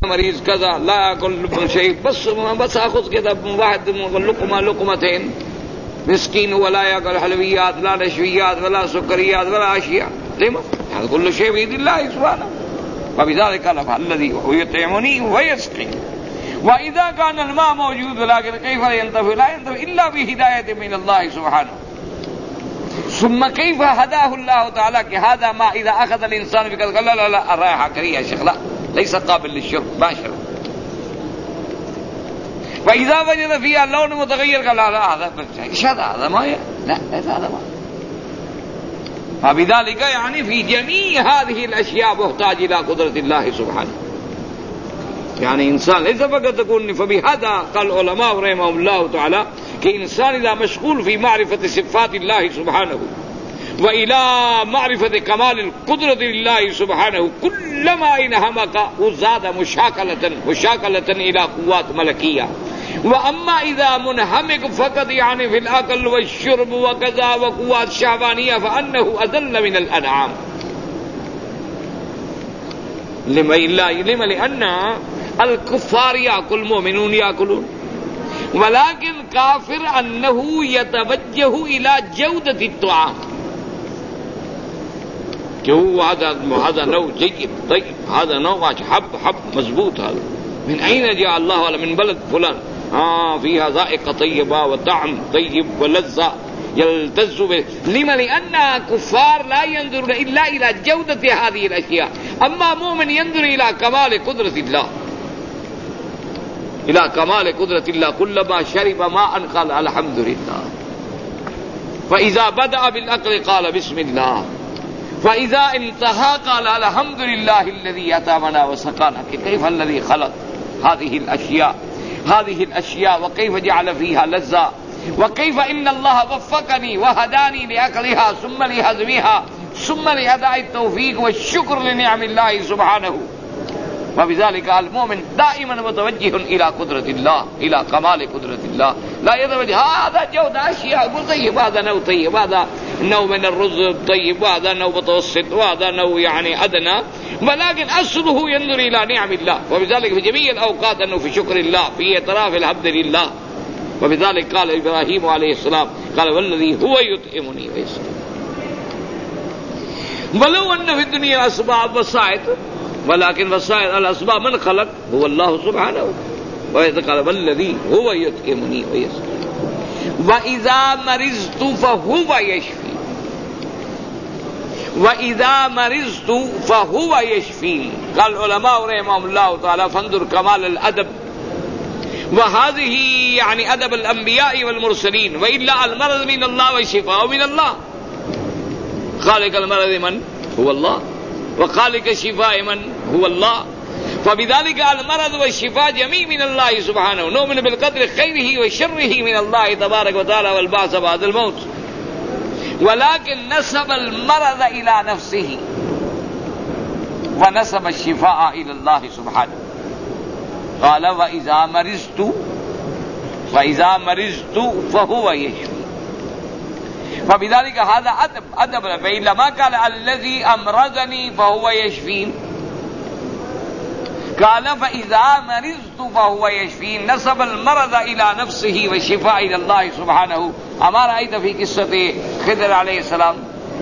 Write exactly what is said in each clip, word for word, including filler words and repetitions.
مریض كذا لا يأكل شيء بس بس أخذ كذا واحد لقمة لقمتين مسكين ولا يأكل حلويات لا نشويات ولا سكريات ولا أشياء لما؟ يعني كل شيء بيد الله سبحانه. وبذلك قال الذي يطعمني ويسقي. وإذا كان الماء موجود لكن كيف ينتفع؟ لا ينتفع إلا بهداية من الله سبحانه. ثم كيف هداه الله تعالى کہ هذا ما إذا أخذ الإنسان بقدر قال لا لا لا الرائحة كريهة يا شيخ لا ليس قابل للشرب ما شرب. وإذا وجد فيها لون متغير قال لا لا هذا ايش هذا هذا ماء لا ليس هذا ماء. فبذلك يعني في جميع هذه الأشياء محتاج إلى قدرة الله سبحانه. يعني إنسان ليس فقط تكون. فبهذا قال العلماء رحمهم الله تعالى کہ انسان اذا مشغول في معرفة صفات الله سبحانه وإلى معرفة كمال القدرة لله سبحانه كلما انهمك وزاد مشاكلة مشاكلة إلى قوات ملكية. وأما إذا منهمك فقط يعني في الأكل والشرب وكذا وقوات شهوانية فأنه أذل من الأنعام. لما لما لأن الكفار يأكل المؤمنون يأكلون ولكن كافر أنه يتوجه إلى جودة الطعام کہ هو هذا هذا نوع جيد طيب هذا نوع حب حب مضبوط هذا من أين جاء الله ولا من بلد فلان آه فيها ذائقة طيبة وطعم طيب ولذة يلتز به. لما لأن كفار لا ينظر إلا إلى جودة هذه الأشياء. أما مؤمن ينظر إلى كمال قدرة الله إلى كمال قدرة الله. كلما شرب ماء قال الحمد لله. فإذا بدأ بالأكل قال بسم الله. فإذا انتهى قال الحمد لله الذي أطعمنا وسقانا. كيف الذي خلق هذه الأشياء هذه الأشياء وكيف جعل فيها لذة وكيف إن الله وفقني وهداني لأكلها ثم لهضمها ثم لأداء التوفيق والشكر لنعم الله سبحانه. وبذلك المؤمن دائما متوجه إلى قدرة الله إلى كمال قدرة الله. لا يتوجه هذا جودة أشياء طيب هذا نوع طيب هذا نوع من الرز طيب وهذا نوع متوسط وهذا نوع يعني أدنى ولكن أصله ينظر إلى نعم الله. وبذلك في جميع الأوقات أنه في شكر الله في اعتراف الحمد لله. وبذلك قال إبراهيم عليه السلام قال والذي هو يطعمني ويسقين. ولو أن في الدنيا أسباب وسائط ولكن وسائل الأسباب من خلق هو الله سبحانه. وإذا قال والذي هو يطعمني ويسقين وإذا مرضت فهو يشفي وإذا مرضت فهو يشفي. قال العلماء رحمهم الله تعالى فانظر كمال الأدب. وهذه يعني أدب الأنبياء والمرسلين. وإلا المرض من الله والشفاء من الله. خالق المرض من هو الله وخالق الشفاء من هو الله. فبذلك المرض والشفاء جميع من الله سبحانه. نؤمن بالقدر خيره وشره من الله تبارك وتعالى والبعث بعد الموت. ولكن نسب المرض إلى نفسه ونسب الشفاء إلى الله سبحانه. قال وإذا مرضت وإذا مرضت فهو يشفي. فبذلك هذا أدب أدب. فإلا ما قال الذي أمرضني فهو يشفين قال فإذا مرضت فهو يشفين. نسب المرض إلى نفسه والشفاء إلى الله سبحانه. أما رأيت في قصة خضر عليه السلام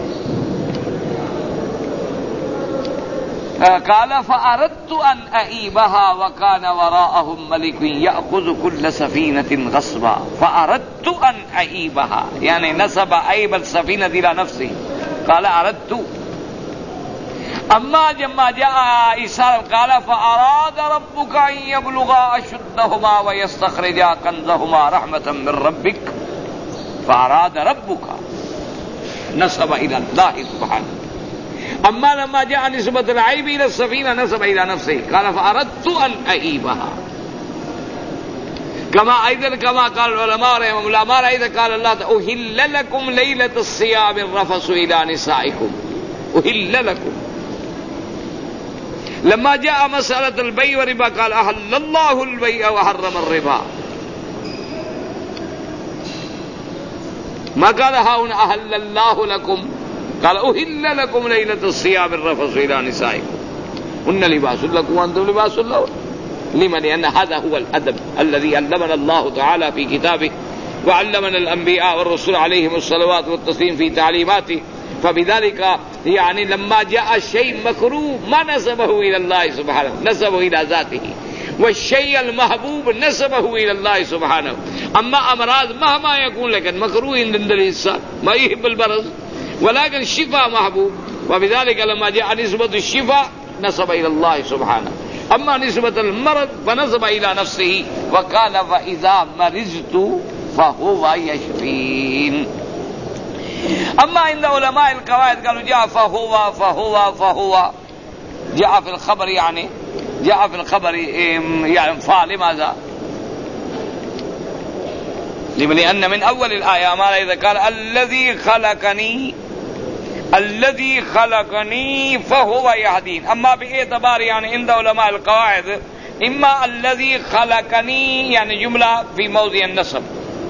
قال فأردت أن أعيبها وكان وراءهم ملك يأخذ كل سفينة غصبا. فأردت أن أعيبها يعني نسب عيب السفينة إلى نفسه قال أردت. أما لما جاء عيسى قال فأراد ربك أن يبلغا أشدهما ويستخرجا كنزهما رحمة من ربك. فأراد ربك نسب إلى الله سبحانه. أما لما جاء نسبة العيب إلى السفينة نسب إلى نفسه قال فأردت أن أعيبها. كما أيضا كما قال العلماء رحمهم الله ما رأيت قال الله أهل لكم ليلة الصيام الرفث إلى نسائكم. أهل لكم. لما جاء مسألة البيع والربا قال أحل الله البيع وحرم الربا. ما قال هاهنا أحل الله لكم قال أهل لكم ليلة الصيام الرفث إلى نسائكم هن لباس لكم وأنتم لباس لهن. لما؟ لأن هذا هو الأدب الذي علمنا الله تعالى في كتابه وعلمنا الأنبياء والرسل عليهم الصلوات والتسليم في تعليماته. فبذلك يعني لما جاء شيء مكروه ما نسبه إلى الله سبحانه، نسبه إلى ذاته، والشيء المحبوب نسبه إلى الله سبحانه. أما أمراض مهما يكون لكن مكروه عند الإنسان ما يحب المرض، ولكن الشفاء محبوب، وبذلك لما جاء نسبة الشفاء نسب إلى الله سبحانه. أما نسبة المرض فنسب إلى نفسه وقال فإذا مرضت فهو يشفين. أما عند علماء القواعد قالوا جاء فهو فهو فهو جاء في الخبر، يعني جاء في الخبر يعني فعل لماذا؟ لأن من أول الآية ما إذا قال الذي خلقني الذي خلقني فهو يهدين. أما باعتبار يعني عند علماء القواعد إما الذي خلقني يعني جملة في موضع النصب،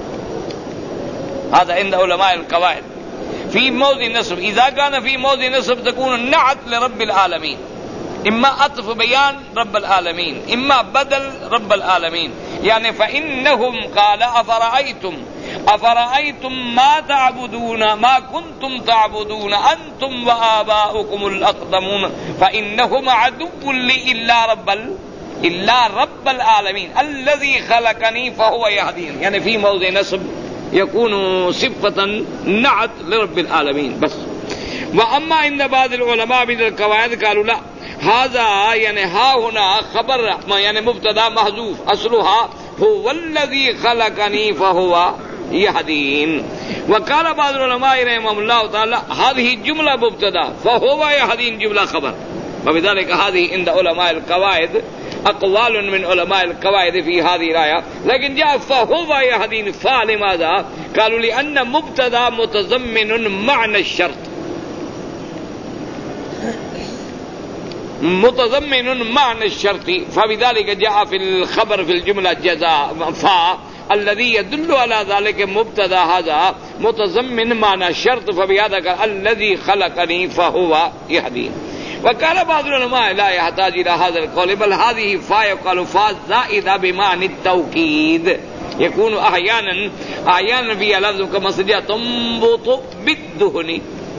هذا عند علماء القواعد في موضع النصب. إذا كان في موضع النصب تكون النعت لرب العالمين، إما عطف بيان رب العالمين، إما بدل رب العالمين. يعني فإنهم قال أفرأيتم أفرأيتم ما تعبدون ما كنتم تعبدون أنتم وآباؤكم الأقدمون فإنهم عدو لي إلا رب إلا رب العالمين الذي خلقني فهو يهدين. يعني في موضع نصب يكون صفة نعت لرب العالمين بس. وأما عند بعض العلماء من القواعد قالوا لا، هذا يعني ها هنا خبر يعني مبتدا محذوف أصلها هو الذي خلقني فهو يهدين. وقال بعض العلماء رحمهم الله تعالى هذه جملة مبتدا فهو يهدين جملة خبر. وبذلك هذه عند علماء القواعد أقوال من علماء القواعد في هذه الآية. لكن جاء فهو يهدين فعل ماذا؟ قالوا لأن مبتدا متضمن معنى الشرط، متضمن معنى الشرط، فبذلك جاء في الخبر في الجملة جزاء فا الذي يدل على ذلك مبتدا هذا متضمن معنى الشرط، فبهذا قال الذي خلقني فهو يهدين. وقال بعض العلماء لا يحتاج إلى هذا القول، بل هذه فا يقال فا زائدة بمعنى التوكيد، يكون أحيانا أحيانا في لفظ كما سجى تنبط بالدهن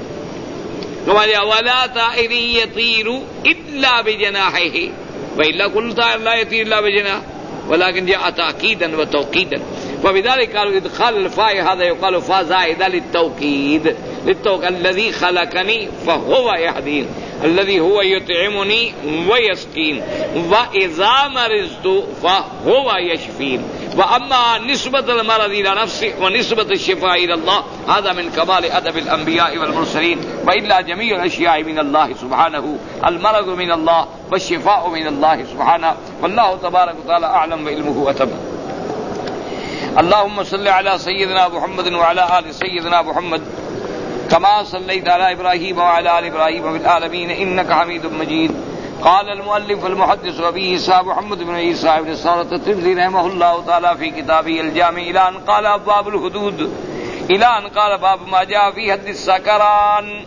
ولا طائر يطير إلا بجناحه، وإلا كل طائر لا يطير إلا بجناح، ولكن جاء تأكيدا وتوكيدا. وبذلك قالوا إدخال الفاء هذا يقال فاء زائدة للتوكيد، للتوكيد الذي خلقني فهو يهدين، الذي هو يطعمني ويسقين، وإذا مرضت فهو يشفين. وأما نسبة المرض إلى نفسه ونسبة الشفاء إلى الله هذا من كمال أدب الأنبياء والمرسلين، وإلا جميع الأشياء من الله سبحانه، المرض من الله والشفاء من الله سبحانه، والله تبارك وتعالى أعلم وعلمه أتم. اللهم صل على سيدنا محمد وعلى آل سيدنا محمد كما صليت على إبراهيم وعلى آل إبراهيم في العالمين إنك حميد مجيد. قال المؤلف المحدث أبي عيسى محمد بن عيسى بن سارة الترمذي رحمه الله تعالى في كتابه الجامع إلى أن قال أبواب الحدود، إلى أن قال باب ما جاء في حد السكران،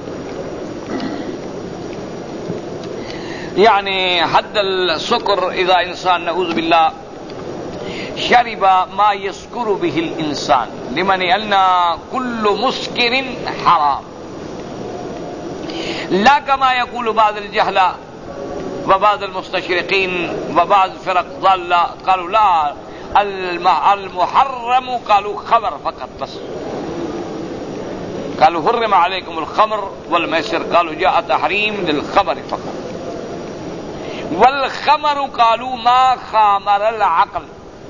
يعني حد السكر إذا إنسان نعوذ بالله شرب ما يسكر به الإنسان، لمن أن كل مسكر حرام، لا كما يقول بعض الجهلة وبعض المستشرقين وبعض فرق ضالة قالوا لا المحرم قالوا خمر فقط بس، قالوا حرم عليكم الخمر والميسر، قالوا جاء تحريم للخمر فقط. والخمر قالوا ما خامر العقل،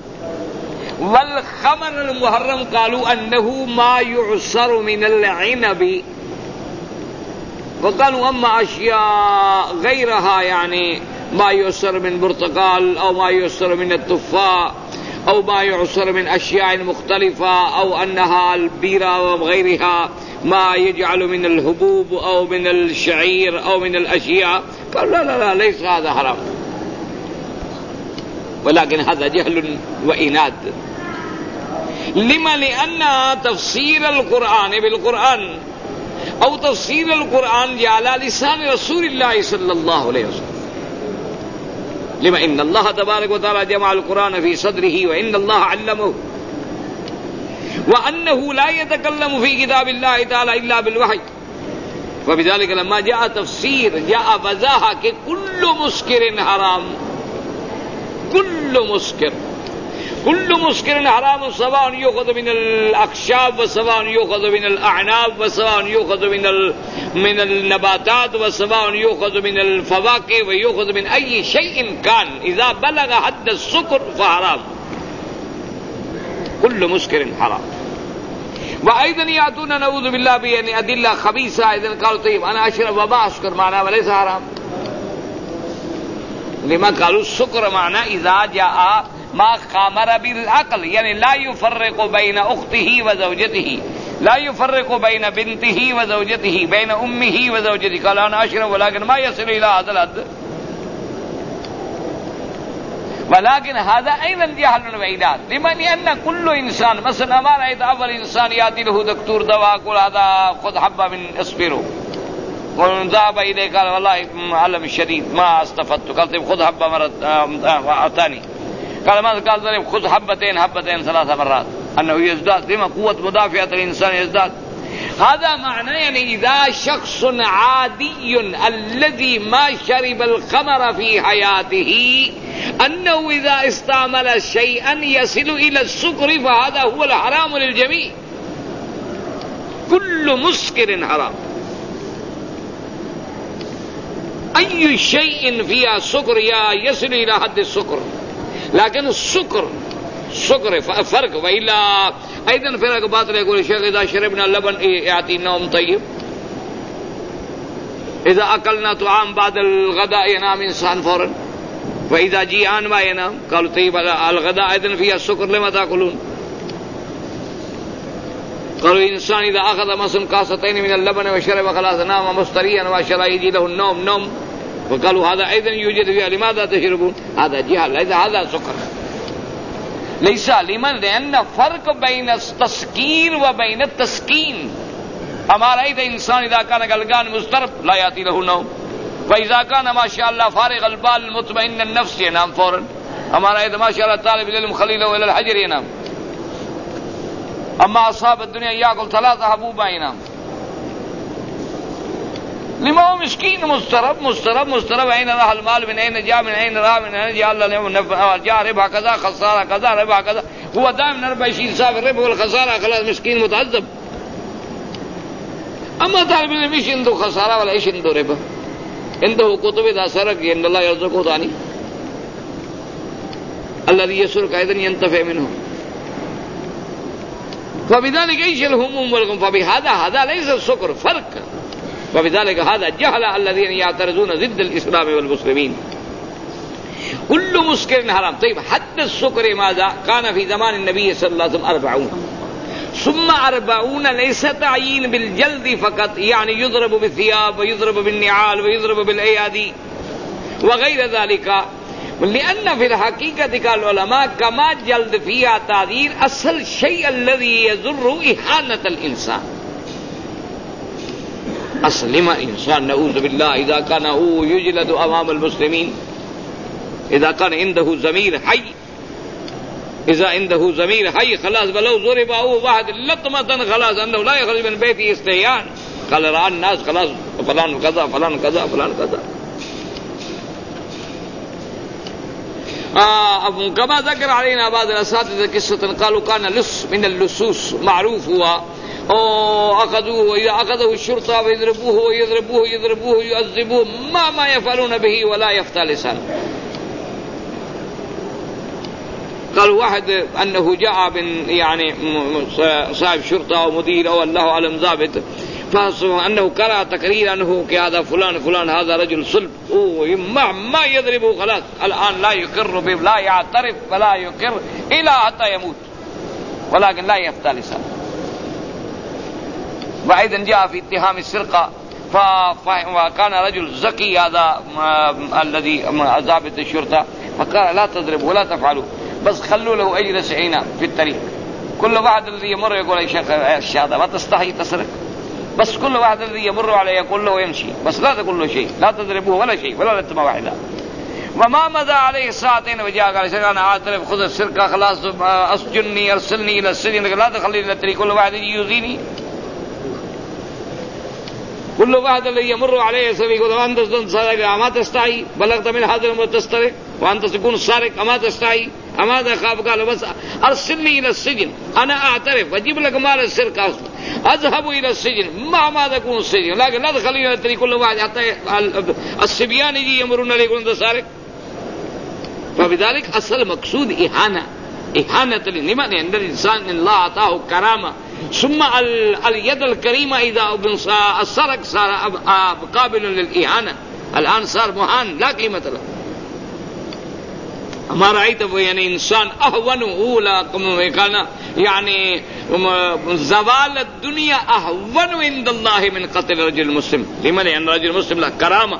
والخمر المحرم قالوا أنه ما يعصر من العنب. وقالوا أما أشياء غيرها يعني ما يعصر من برتقال أو ما يعصر من التفاح أو ما يعصر من أشياء مختلفة أو أنها البيرة وغيرها ما يجعل من الحبوب أو من الشعير أو من الأشياء، قالوا لا لا لا ليس هذا حرام، ولكن هذا جهل وإناد. لما؟ لأن تفسير القرآن بالقرآن أو تفسير القرآن على لسان رسول الله صلى الله عليه وسلم، لما ان اللہ تبارک و تعالی جمع القرآن فی صدرہ وان اللہ علمہ وانہ لا يتکلم فی کتاب اللہ تعالی الا بالوحی وبذلك لما جاء تفسیر جاء وضاح کہ کل مسکر حرام، کل مسکر كل مسكر حرام سواء يؤخذ من الأخشاب وسواء يؤخذ من الأعناب وسواء يؤخذ من من النباتات وسواء يؤخذ من الفواكه ويؤخذ من أي شيء كان إذا بلغ حد السكر فحرام، كل مسكر حرام. وأيضا يأتون نعوذ بالله بأن أدلة خبيثة إذا قالوا طيب أنا أشرب وما أسكر معناه وليس حرام. لما قالوا السكر معناه إذا جاء ما خامر بالعقل، یعنی لا يفرق بين اخته وزوجته، لا يفرق بين بنته وزوجته، بين امه وزوجته. قال انا اشرب ولكن ما يصل الى هذا الحد، ولكن هذا ايضا جهل وعداد. لمن لان كل انسان مثلا ہمارا ایک اول انسان ياتي له دكتور دوا يقول هذا خذ حبه من اسبرو وذهب اليه قال والله الم شديد ما استفدت، قال طيب خذ حبه مره ثانيه قال ماذا؟ قال ضرب خذ حبتين حبتين ثلاث مرات، انه يزداد لما قوه مدافعه الانسان يزداد. هذا معنى يعني اذا شخص عادي الذي ما شرب الخمر في حياته انه اذا استعمل شيئا يصل الى السكر فهذا هو الحرام للجميع، كل مسكر حرام. اي شيء فيها سكر يا يصل الى حد السكر، لكن السكر سكر فرق. وإلا أيضا فرق باطل يقول الشيخ إذا شربنا اللبن يعطي النوم طيب، إذا أكلنا طعام بعد الغداء ينام إنسان فورا، وإذا جيعان ما ينام. قالوا طيب الغداء أيضا فيها السكر لما تأكلون؟ قالوا الإنسان إذا أخذ مثلا كاستين من اللبن وشرب خلاص نام مستريا وشلا يجي له النوم نوم. وقالوا هذا أيضا يوجد فيها لماذا تشربون؟ هذا جهل، ليس هذا سكر، ليس. لمن؟ لأن فرق بين التسكير وبين التسكين. ہمارا ایک انسان اذا كان قلقان مضطرب لا يأتي له النوم، فإذا كان ما شاء الله فارغ البال مطمئن النفس ينام فورا. ہمارا ایک ما شاء الله طالب العلم خليله إلى الحجر ينام، أما أصحاب الدنيا يأكل ثلاثة حبوبا ينام. لما هو مسكين مضطرب مضطرب مضطرب. أين راح المال؟ من أين جاء؟ من أين راح؟ من أين جاء؟ الله جاء ربح كذا خسارة كذا ربح كذا. هو دائما أربع وعشرين ساعة الربح والخسارة، خلاص مسكين متعذب. أما طالب العلم إيش عنده خسارة ولا إيش عنده ربح؟ عنده كتب إذا سرق إن الله يرزقه ثاني، الذي يسرق أيضا ينتفع منه. فبذلك إيش الهموم والغم؟ فبهذا هذا ليس السكر، فرق. وبذلك هذا جهل الذين يعترضون ضد الإسلام والمسلمين. كل مسكر حرام. طيب حد السكر ماذا؟ كان في زمان النبي صلى الله عليه وسلم أربعون، ثم أربعون ليس تعيين بالجلد فقط، يعني يضرب بالثياب ويضرب بالنعال ويضرب بالأيادي وغير ذلك. لأن في الحقيقة قال العلماء كما جلد فيها تعذير أصل شيء الذي يضر إهانة الإنسان. أصل ما إنسان نعوذ بالله إذا كان هو يجلد أمام المسلمين، إذا كان عنده ضمير حي، إذا عنده ضمير حي خلاص ولو ضرب هو واحد لطمة خلاص أنه لا يخرج من بيته استحياء. قال رأى الناس خلاص فلان كذا فلان كذا فلان كذا. آه كما ذكر علينا بعض الأساتذة قصة قالوا كان لص من اللصوص معروف هو أخذوه وإذا أخذه الشرطة ويضربوه ويضربوه يضربوه يعذبوه ما ما يفعلون به ولا يفتى لسانه. قال واحد أنه جاء من يعني صاحب شرطة أو مدير أو الله أعلم ضابط، فأنه قرأ تقرير أنه هذا فلان فلان هذا رجل صلب ما ما يضربه خلاص الآن لا يقر به لا يعترف ولا يقر إلى حتى يموت، ولكن لا يفتى لسانه. وأيضا جاء في اتهام السرقة فكان رجل زكي هذا الذي ضابط الشرطة فقال لا تضربوا ولا تفعلوا بس خلوا له أجلس عينا في الطريق. كل واحد الذي يمر يقول يا شيخ الشهادة ما تستحي تسرق، بس كل واحد الذي يمر عليه يقول له يمشي بس لا تقول له شيء، لا تضربوه ولا شيء ولا لتمة واحدة. وما مضى عليه ساعتين وجاء قال شيخ انا اعترف خذ السرقه خلاص اسجنني ارسلني الى السجن لا تخلي الى الطريق كل واحد يؤذيني كل واحد الذي يمر عليه يقول انت سارق اما تستحي بلغت من هذا الامر تسترق وانت تكون سارق اما تستحي اما تخاف قال بس ارسلني الى السجن انا اعترف واجيب لك مال السرقه اذهب الى السجن ما ما تكون السجن لكن لا تخلي الى الطريق كل واحد حتى الصبيان يجي يمرون عليك وانت سارق. فبذلك اصل مقصود اهانه اهانه لمن عند الانسان ان الله اعطاه كرامه ثم اليد الكريمه اذا السرق صار قابل للاهانه الان صار مهان لا قيمه له. ما رأيت يعني انسان اهون اولا كان يعني زوال الدنيا اهون عند الله من قتل رجل مسلم. لمن ان رجل مسلم له كرامه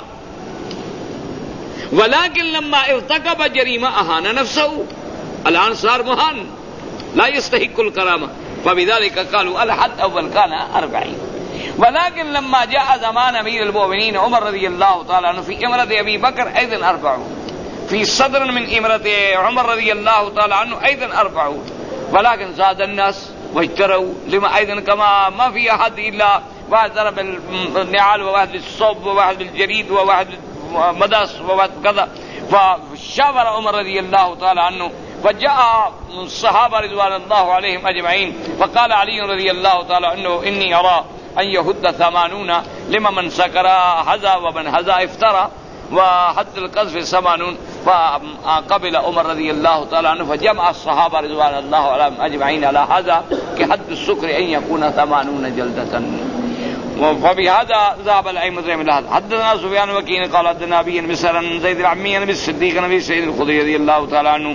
ولكن لما ارتكب جريمه اهان نفسه الان صار مهان لا يستحق الكرامه. فبذلك قالوا الحد اول كان أربعين. ولكن لما جاء زمان امير المؤمنين عمر رضي الله تعالى عنه في امرة ابي بكر ايضا أربعون في صدر من امرة عمر رضي الله تعالى عنه ايضا أربعون. ولكن زاد الناس واجتروا لما ايضا كما ما في احد الا واحد ضرب النعال وواحد بالصوب وواحد بالجريد وواحد مداس وواحد كذا. فشاور عمر رضي الله تعالى عنه فجاء الصحابة رضوان الله عليهم أجمعين فقال علي رضي الله تعالى عنه إني أرى أن يهد ثمانون لما من سكر هذا ومن هذا افترى وحد القذف ثمانون. فقبل عمر رضي الله تعالى عنه فجمع الصحابة رضوان الله عليهم أجمعين على هذا كحد السكر أن يكون ثمانون جلدة. فبهذا ذهب الأئمة من هذا. حدثنا سفيان وكيع قال حدثنا أبي مسرا زيد العمي نبي الصديق نبي سعيد الخدري رضي الله تعالى عنه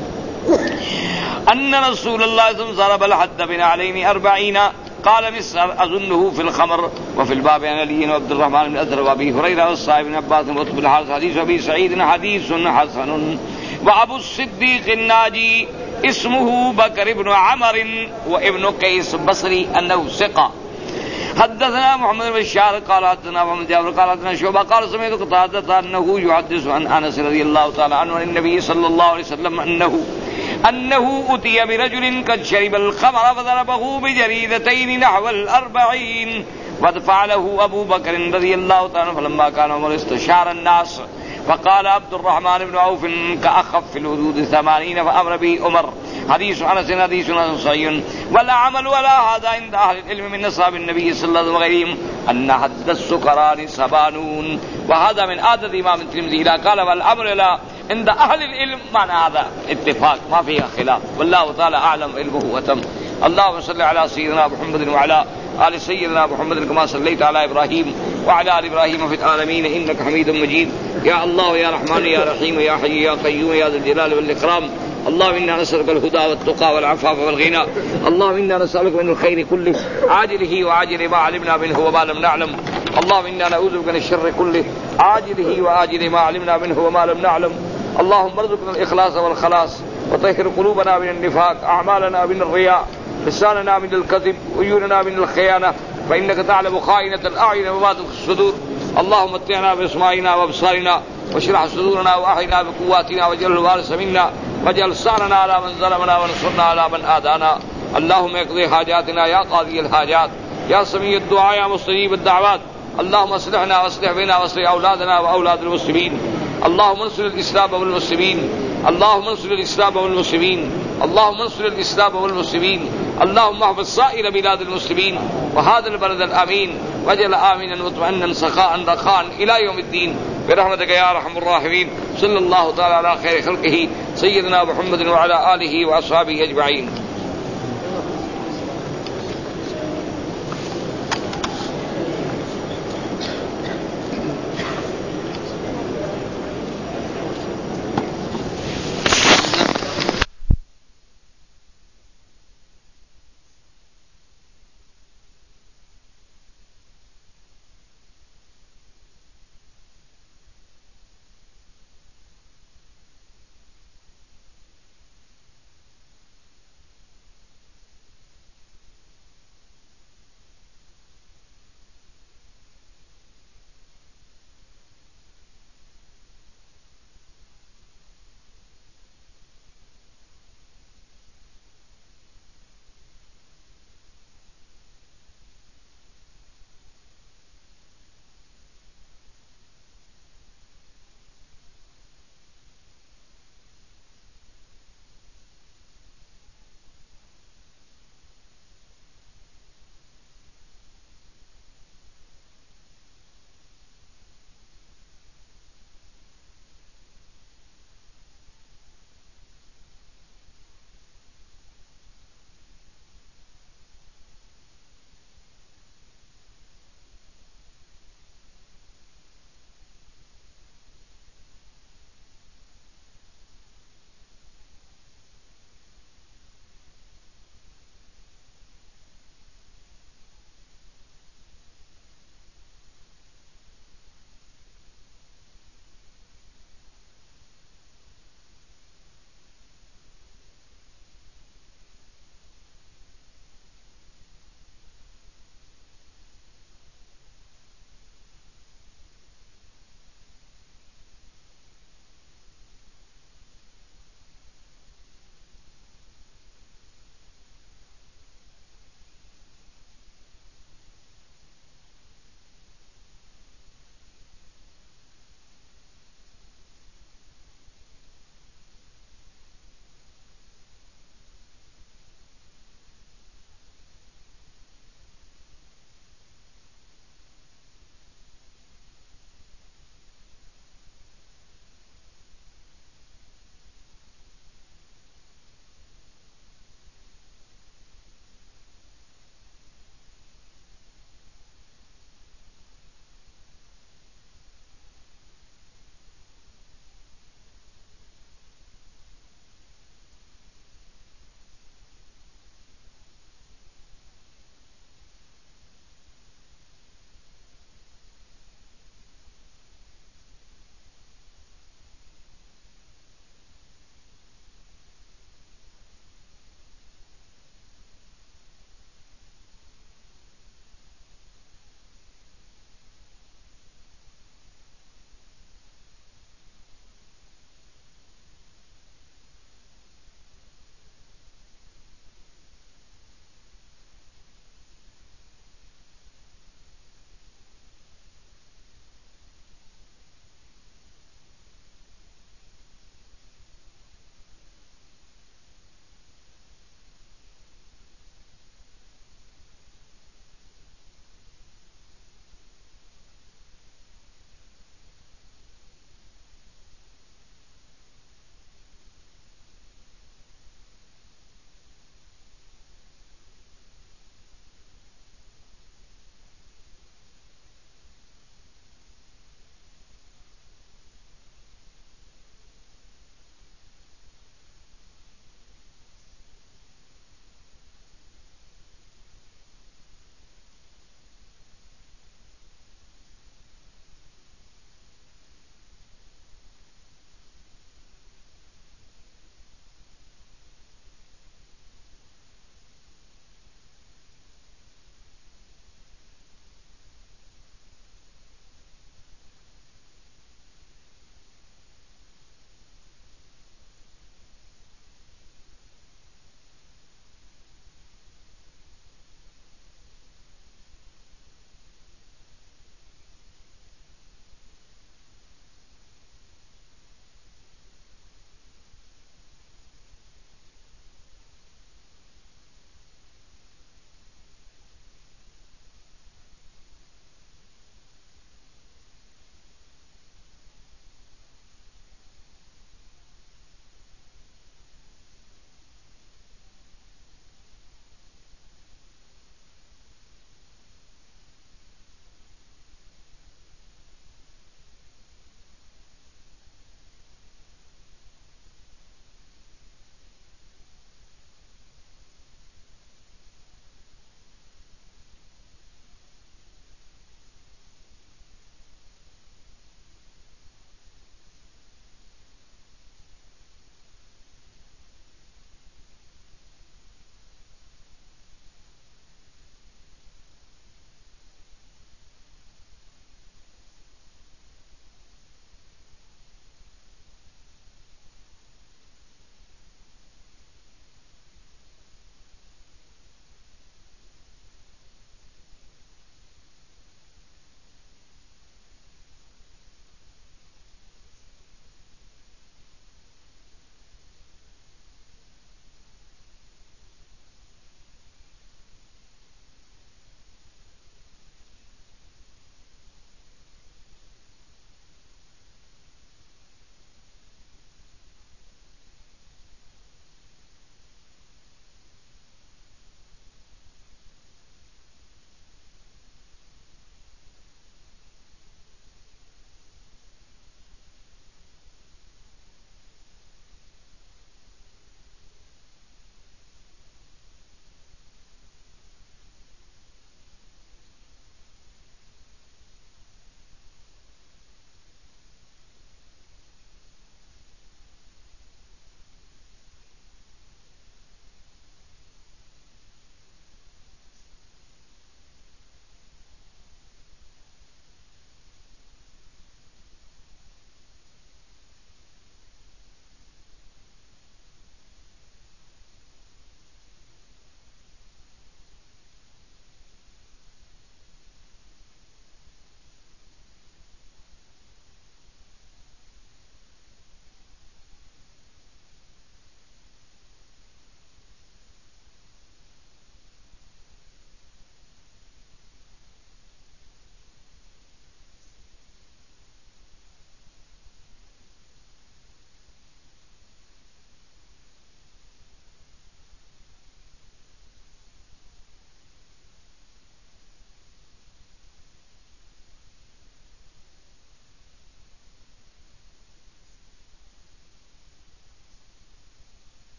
أن رسول الله صلى الله عليه وسلم ضرب الحد بن عليهم أربعين. قال مسر أظنه في الخمر. وفي الباب عن علي وعبد الرحمن بن أثر وأبي هريرة والصائب بن عباس وعتبة الحارث حديث أبي سعيد حديث حسن. وأبو الصديق الناجي اسمه بكر بن عمر وابن قيس البصري أنه ثقة. حدثنا محمد بن بشار قال حدثنا محمد جابر قال حدثنا شعبة قال سمعت قتادة أنه يحدث عن أنس رضي الله تعالى عنه عن النبي صلى الله عليه وسلم أنه أنه أتي برجل قد شرب الخمر فضربه بجريدتين نحو الأربعين ففعله أبو بكر رضي الله تعالى عنه. فلما كان عمر استشار الناس فقال عبد الرحمن بن عوف كأخف في الحدود ثمانين فأمر به عمر. حديث أنس حديث صحيح. ولا عمل ولا هذا عند أهل العلم من أصحاب النبي صلى الله عليه وسلم وغيرهم أن حد السكران سبانون. وهذا من عادة إمام الترمذي لا قال والأمر لا عند أهل العلم معنى هذا اتفاق ما فيها خلاف والله تعالى أعلم علمه وتم. اللهم صل على سيدنا محمد وعلى آل سيدنا محمد كما صليت على إبراهيم وعلى آل إبراهيم في العالمين إنك حميد مجيد. يا الله يا رحمن يا رحيم يا حي يا قيوم يا ذا الجلال والإكرام. اللهم إنا نسألك الهدى والتقى والعفاف والغنى. اللهم إنا نسألك من الخير كله عاجله وعاجله ما علمنا منه وما لم نعلم. اللهم إنا نعوذ بك من الشر كله عاجله وآجله ما علمنا منه وما لم نعلم. اللهم ارزقنا الإخلاص والخلاص وطهر قلوبنا من النفاق أعمالنا من الرياء لساننا من الكذب عيوننا من الخيانة فإنك تعلم خائنة الأعين وما تخفي الصدور. اللهم متعنا بأسماعنا وأبصارنا واشرح صدورنا وأحينا بقواتنا واجعل الوارث منا واجعل ثأرنا على من ظلمنا وانصرنا على من آذانا. اللهم اقضي حاجاتنا يا قاضي الحاجات يا سميع الدعاء يا مستجيب الدعوات. اللهم اصلحنا واصلح بنا واصلح أولادنا وأولاد المسلمين. اللهم انصر الإسلام والمسلمين. اللهم انصر الإسلام والمسلمين. اللهم انصر الإسلام والمسلمين. اللهم احفظ سائر بلاد المسلمين وهذا البلد الأمين واجعل آمنا مطمئنا سخاء رخاء إلى يوم الدين برحمتك يا أرحم الراحمين. صلى الله تعالى على خير خلقه سيدنا محمد وعلى آله وأصحابه أجمعين.